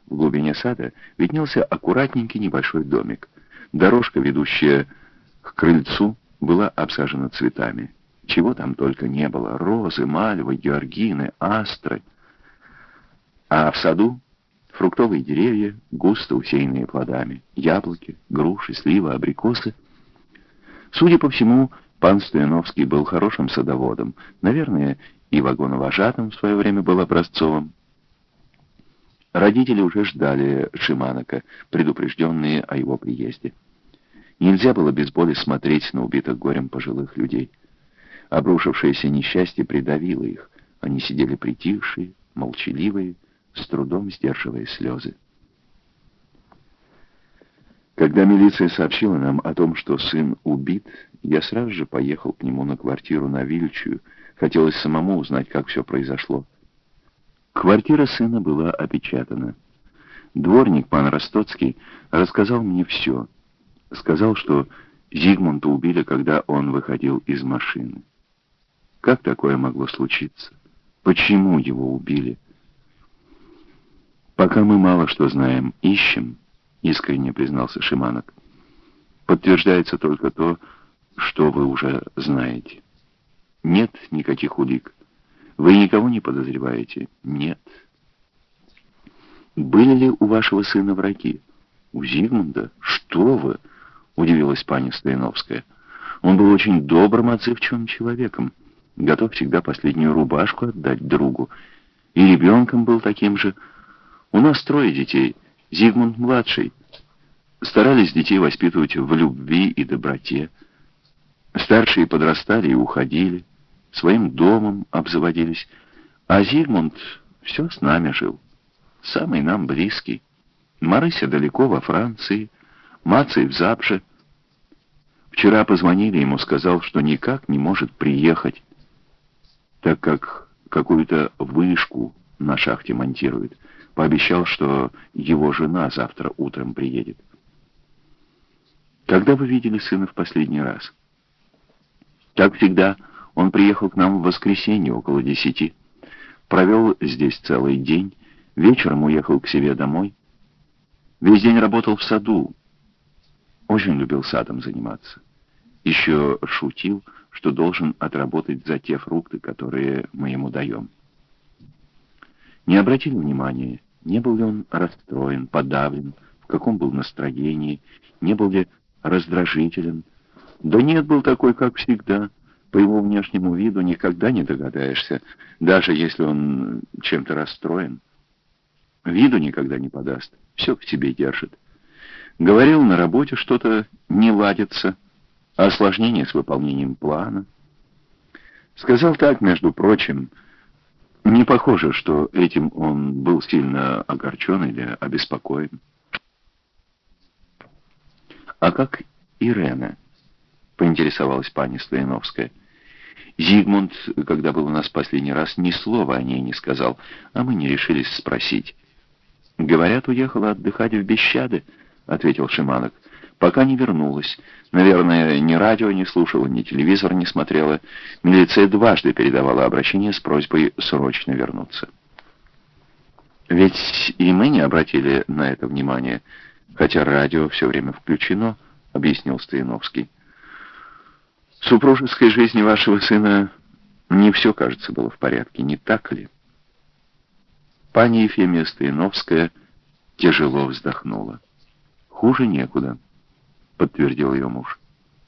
В глубине сада виднелся аккуратненький небольшой домик. Дорожка, ведущая к крыльцу, была обсажена цветами. Чего там только не было: розы, мальвы, георгины, астры. А в саду фруктовые деревья, густо усеянные плодами, яблоки, груши, сливы, абрикосы. Судя по всему, пан Стояновский был хорошим садоводом. Наверное, и вагоновожатым в свое время был образцовым. Родители уже ждали Шиманока, предупрежденные о его приезде. Нельзя было без боли смотреть на убитых горем пожилых людей. Обрушившееся несчастье придавило их. Они сидели притихшие, молчаливые, с трудом сдерживая слезы. Когда милиция сообщила нам о том, что сын убит, я сразу же поехал к нему на квартиру на Вильчую. Хотелось самому узнать, как все произошло. Квартира сына была опечатана. Дворник, пан Ростоцкий, рассказал мне все. Сказал, что Зигмунда убили, когда он выходил из машины. Как такое могло случиться? Почему его убили? Пока мы мало что знаем, ищем, искренне признался Шиманок. Подтверждается только то, что вы уже знаете. Нет никаких улик. Вы никого не подозреваете? Нет. Были ли у вашего сына враги? У Зигмунда? Что вы? Удивилась пани Стояновская. Он был очень добрым, отзывчивым человеком, готов всегда последнюю рубашку отдать другу. И ребенком был таким же. У нас 3 детей, Зигмунд младший. Старались детей воспитывать в любви и доброте. Старшие подрастали и уходили, своим домом обзаводились, а Зигмунд все с нами жил, самый нам близкий. Марыся далеко во Франции, Маций в Запше. Вчера позвонили ему, сказал, что никак не может приехать, так как какую-то вышку на шахте монтирует. Пообещал, что его жена завтра утром приедет. Когда вы видели сына в последний раз? Как всегда, он приехал к нам в воскресенье около 10. Провел здесь целый день. Вечером уехал к себе домой. Весь день работал в саду. Очень любил садом заниматься. Еще шутил, что должен отработать за те фрукты, которые мы ему даем. Не обратили внимания, не был ли он расстроен, подавлен, в каком был настроении, не был ли раздражителен. Да нет, был такой, как всегда. По его внешнему виду никогда не догадаешься, даже если он чем-то расстроен. Виду никогда не подаст, все в себе держит. Говорил, на работе что-то не ладится, осложнение с выполнением плана. Сказал так, между прочим, не похоже, что этим он был сильно огорчен или обеспокоен. «А как Ирена?» — поинтересовалась пани Стояновская. «Зигмунд, когда был у нас последний раз, ни слова о ней не сказал, а мы не решились спросить». «Говорят, уехала отдыхать в Бещады», — ответил Шиманок. «Пока не вернулась. Наверное, ни радио не слушала, ни телевизор не смотрела. Милиция дважды передавала обращение с просьбой срочно вернуться». «Ведь и мы не обратили на это внимания, хотя радио все время включено», — объяснил Стояновский. «В супружеской жизни вашего сына не все, кажется, было в порядке, не так ли?» Пани Ефимия Стояновская тяжело вздохнула. «Хуже некуда», — подтвердил ее муж.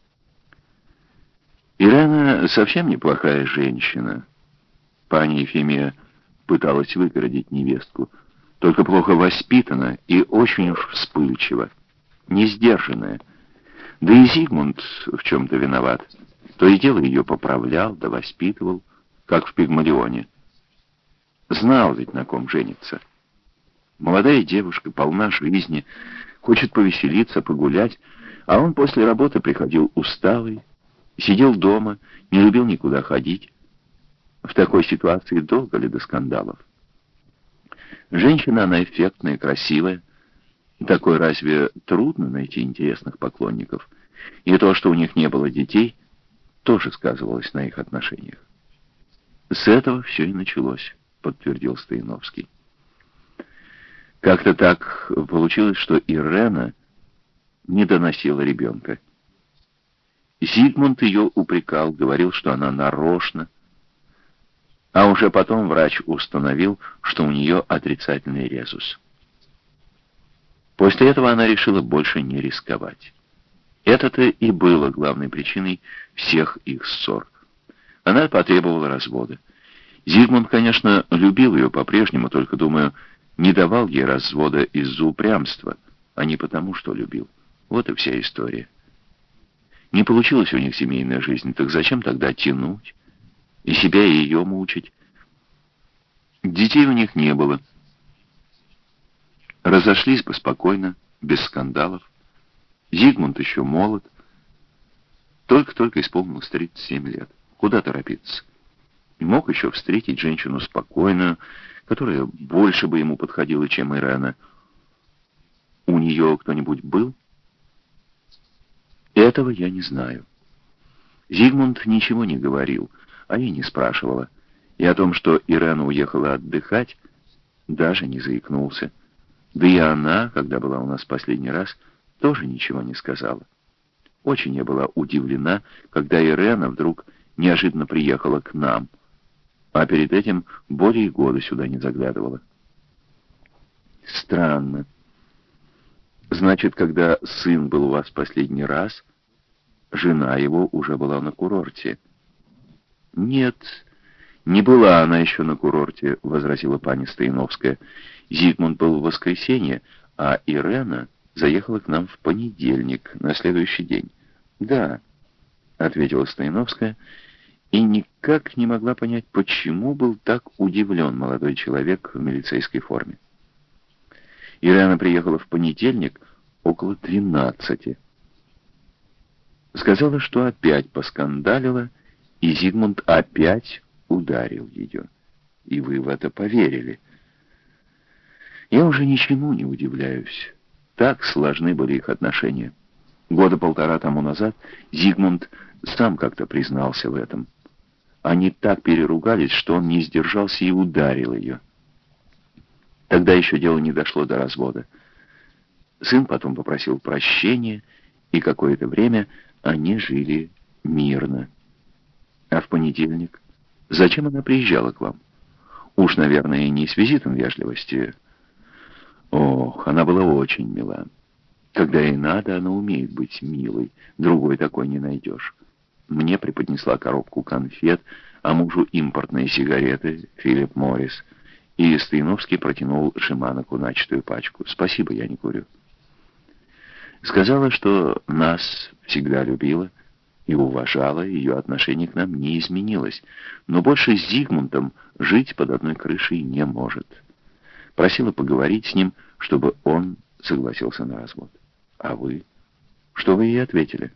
«Ирена совсем неплохая женщина». Пани Ефимия пыталась выгородить невестку. «Только плохо воспитана и очень уж вспыльчива, несдержанная. Да и Зигмунд в чем-то виноват. То и дело ее поправлял да воспитывал, как в Пигмалионе. Знал ведь, на ком женится. Молодая девушка, полна жизни, хочет повеселиться, погулять, а он после работы приходил усталый, сидел дома, не любил никуда ходить. В такой ситуации долго ли до скандалов? Женщина, она эффектная, красивая. Такой разве трудно найти интересных поклонников? И то, что у них не было детей, тоже сказывалось на их отношениях. «С этого все и началось», — подтвердил Стояновский. Как-то так получилось, что Ирена не доносила ребенка. Зигмунд ее упрекал, говорил, что она нарочно, а уже потом врач установил, что у нее отрицательный резус. После этого она решила больше не рисковать. Это-то и было главной причиной всех их ссор. Она потребовала развода. Зигмунд, конечно, любил ее по-прежнему, только, думаю, не давал ей развода из-за упрямства, а не потому, что любил. Вот и вся история. Не получилась у них семейная жизнь, так зачем тогда тянуть? И себя, и ее мучить. Детей у них не было. Разошлись бы спокойно, без скандалов. Зигмунд еще молод. Только-только исполнилось 37 лет. Куда торопиться? И мог еще встретить женщину спокойную, которая больше бы ему подходила, чем Ирена. У нее кто-нибудь был? Этого я не знаю. Зигмунд ничего не говорил, а я не спрашивала. И о том, что Ирена уехала отдыхать, даже не заикнулся. Да и она, когда была у нас в последний раз, тоже ничего не сказала. Очень я была удивлена, когда Ирена вдруг неожиданно приехала к нам, а перед этим более года сюда не заглядывала. Странно. Значит, когда сын был у вас в последний раз, жена его уже была на курорте. Нет, не была она еще на курорте, возразила пани Стояновская. Зигмунд был в воскресенье, а Ирена заехала к нам в понедельник, на следующий день. Да, ответила Стояновская, и никак не могла понять, почему был так удивлен молодой человек в милицейской форме. Ирена приехала в понедельник около 12. Сказала, что опять поскандалила, и Зигмунд опять ударил ее. И вы в это поверили. Я уже ничему не удивляюсь. Так сложны были их отношения. Года полтора тому назад Зигмунд сам как-то признался в этом. Они так переругались, что он не сдержался и ударил ее. Тогда еще дело не дошло до развода. Сын потом попросил прощения, и какое-то время они жили мирно. А в понедельник? Зачем она приезжала к вам? Уж, наверное, не с визитом вежливости. Ох, она была очень мила. Когда ей надо, она умеет быть милой. Другой такой не найдешь. Мне преподнесла коробку конфет, а мужу импортные сигареты, Филипп Моррис. И Стояновский протянул Шиманоку начатую пачку. «Спасибо, я не курю». Сказала, что нас всегда любила и уважала, ее отношение к нам не изменилось, но больше с Зигмундом жить под одной крышей не может. Просила поговорить с ним, чтобы он согласился на развод. А вы? Что вы ей ответили?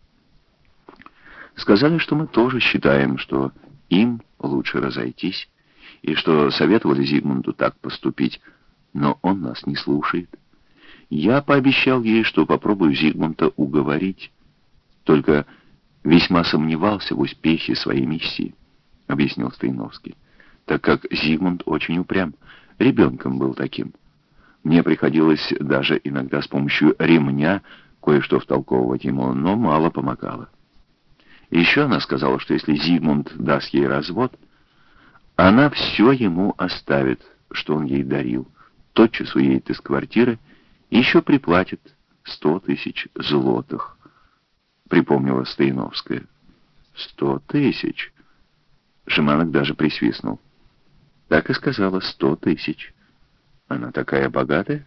Сказали, что мы тоже считаем, что им лучше разойтись, и что советовали Зигмунду так поступить, но он нас не слушает. Я пообещал ей, что попробую Зигмунда уговорить, только весьма сомневался в успехе своей миссии, объяснил Стояновский, так как Зигмунд очень упрям, ребенком был таким. Мне приходилось даже иногда с помощью ремня кое-что втолковывать ему, но мало помогало. Еще она сказала, что если Зигмунд даст ей развод, она все ему оставит, что он ей дарил, тотчас уедет из квартиры и еще приплатит 100 тысяч злотых, припомнила Стояновская. 100 тысяч? Шиманок даже присвистнул. Так и сказала, 100 тысяч. Она такая богатая?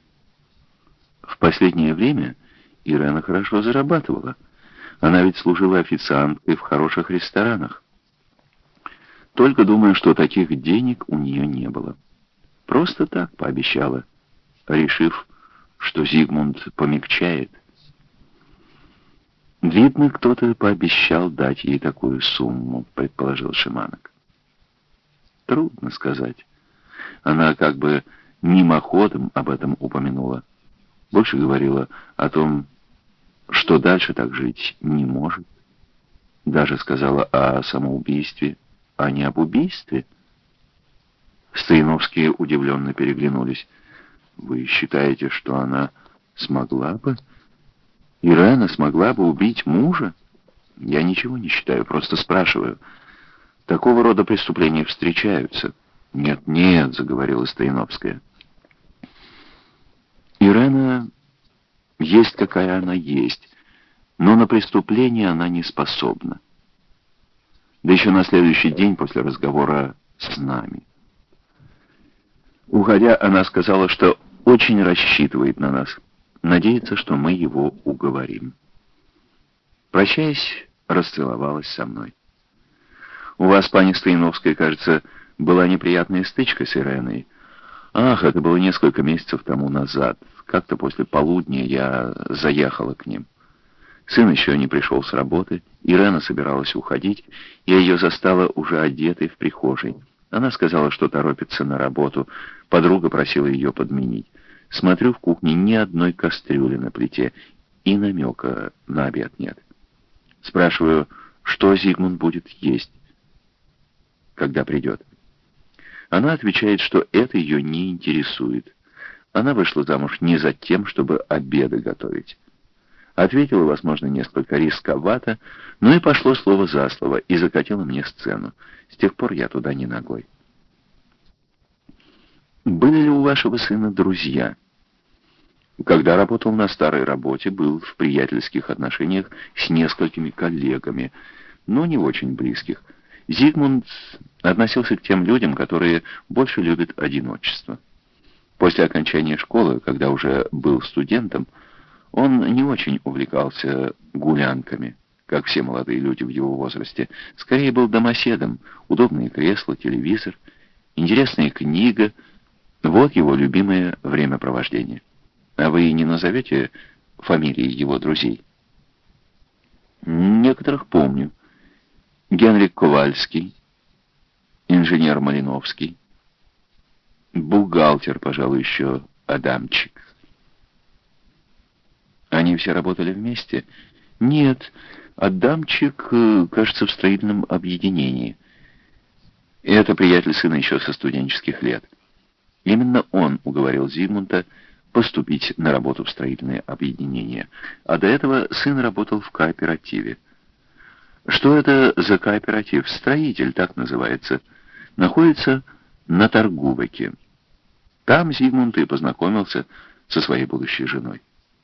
В последнее время Ирена хорошо зарабатывала. Она ведь служила официанткой в хороших ресторанах. Только думаю, что таких денег у нее не было. Просто так пообещала, решив, что Зигмунд помягчает. Видно, кто-то пообещал дать ей такую сумму, предположил Шиманок. Трудно сказать. Она как бы мимоходом об этом упомянула. Больше говорила о том, что дальше так жить не может. Даже сказала о самоубийстве, а не об убийстве. Стояновские удивленно переглянулись. Вы считаете, что она смогла бы? Ирена смогла бы убить мужа? Я ничего не считаю, просто спрашиваю. Такого рода преступления встречаются. Нет, нет, заговорила Стояновская. Ирена есть, какая она есть, но на преступление она не способна. Да еще на следующий день после разговора с нами. Уходя, она сказала, что очень рассчитывает на нас, надеется, что мы его уговорим. Прощаясь, расцеловалась со мной. У вас, пани Стояновская, кажется, была неприятная стычка с Иреной. Ах, это было несколько месяцев тому назад. Как-то после полудня я заехала к ним. Сын еще не пришел с работы, Ирена собиралась уходить, я ее застала уже одетой в прихожей. Она сказала, что торопится на работу, подруга просила ее подменить. Смотрю, в кухне ни одной кастрюли на плите, и намека на обед нет. Спрашиваю, что Зигмунд будет есть, когда придет. Она отвечает, что это ее не интересует. Она вышла замуж не за тем, чтобы обеды готовить. Ответила, возможно, несколько рисковато, но и пошло слово за слово, и закатила мне сцену. С тех пор я туда не ногой. Были ли у вашего сына друзья? Когда работал на старой работе, был в приятельских отношениях с несколькими коллегами, но не очень близких. Зигмунд относился к тем людям, которые больше любят одиночество. После окончания школы, когда уже был студентом, он не очень увлекался гулянками, как все молодые люди в его возрасте. Скорее был домоседом. Удобные кресла, телевизор, интересная книга — вот его любимое времяпровождение. А вы не назовете фамилии его друзей? Некоторых помню. Генрик Ковальский, инженер Малиновский, бухгалтер, пожалуй, еще Адамчик. Они все работали вместе? Нет, Адамчик, кажется, в строительном объединении. Это приятель сына еще со студенческих лет. Именно он уговорил Зигмунда поступить на работу в строительное объединение. А до этого сын работал в кооперативе. Что это за кооператив? Строитель, так называется. Находится на Торгувеке. Там Зигмунд и познакомился со своей будущей женой.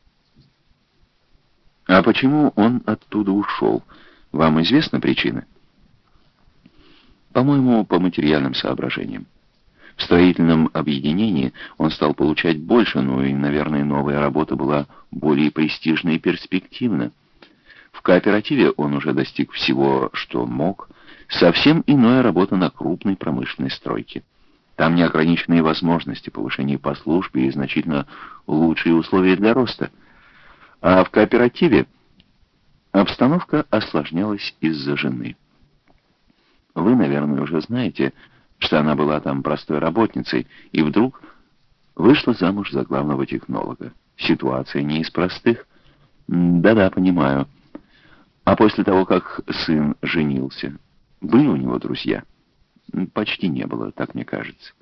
А почему он оттуда ушел? Вам известна причина? По-моему, по материальным соображениям. В строительном объединении он стал получать больше, но и, наверное, новая работа была более престижна и перспективна. В кооперативе он уже достиг всего, что мог. Совсем иная работа на крупной промышленной стройке. Там неограниченные возможности, повышение по службе и значительно лучшие условия для роста. А в кооперативе обстановка осложнялась из-за жены. Вы, наверное, уже знаете, что она была там простой работницей и вдруг вышла замуж за главного технолога. Ситуация не из простых. Да-да, понимаю. А после того, как сын женился, были у него друзья? Почти не было, так мне кажется.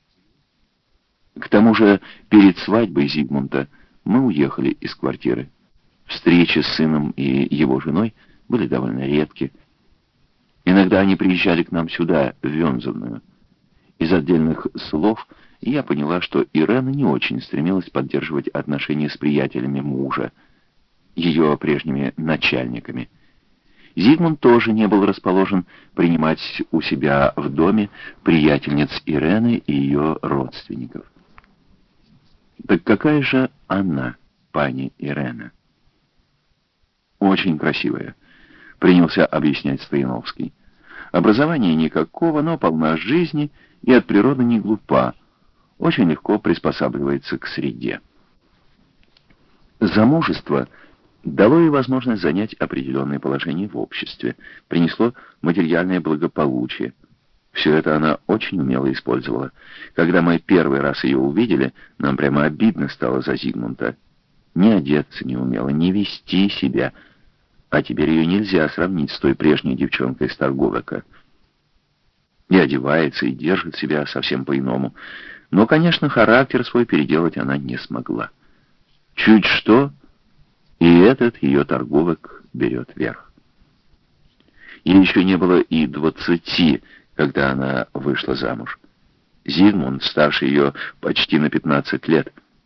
К тому же, перед свадьбой Зигмунда мы уехали из квартиры. Встречи с сыном и его женой были довольно редки. Иногда они приезжали к нам сюда, в Вензовную. Из отдельных слов я поняла, что Ирена не очень стремилась поддерживать отношения с приятелями мужа, ее прежними начальниками. Зигмунд тоже не был расположен принимать у себя в доме приятельниц Ирены и ее родственников. Так какая же она, пани Ирена? Очень красивая, принялся объяснять Стояновский. Образования никакого, но полна жизни и от природы не глупа, очень легко приспосабливается к среде. Замужество дало ей возможность занять определенное положение в обществе, принесло материальное благополучие. Все это она очень умело использовала. Когда мы первый раз ее увидели, нам прямо обидно стало за Зигмунда. Не одеться не умела, не вести себя. А теперь ее нельзя сравнить с той прежней девчонкой из Торговека. И одевается, и держит себя совсем по-иному. Но, конечно, характер свой переделать она не смогла. Чуть что, и этот ее торговок берет верх. Ей еще не было и 20, когда она вышла замуж. Зигмунд старше ее почти на 15 лет.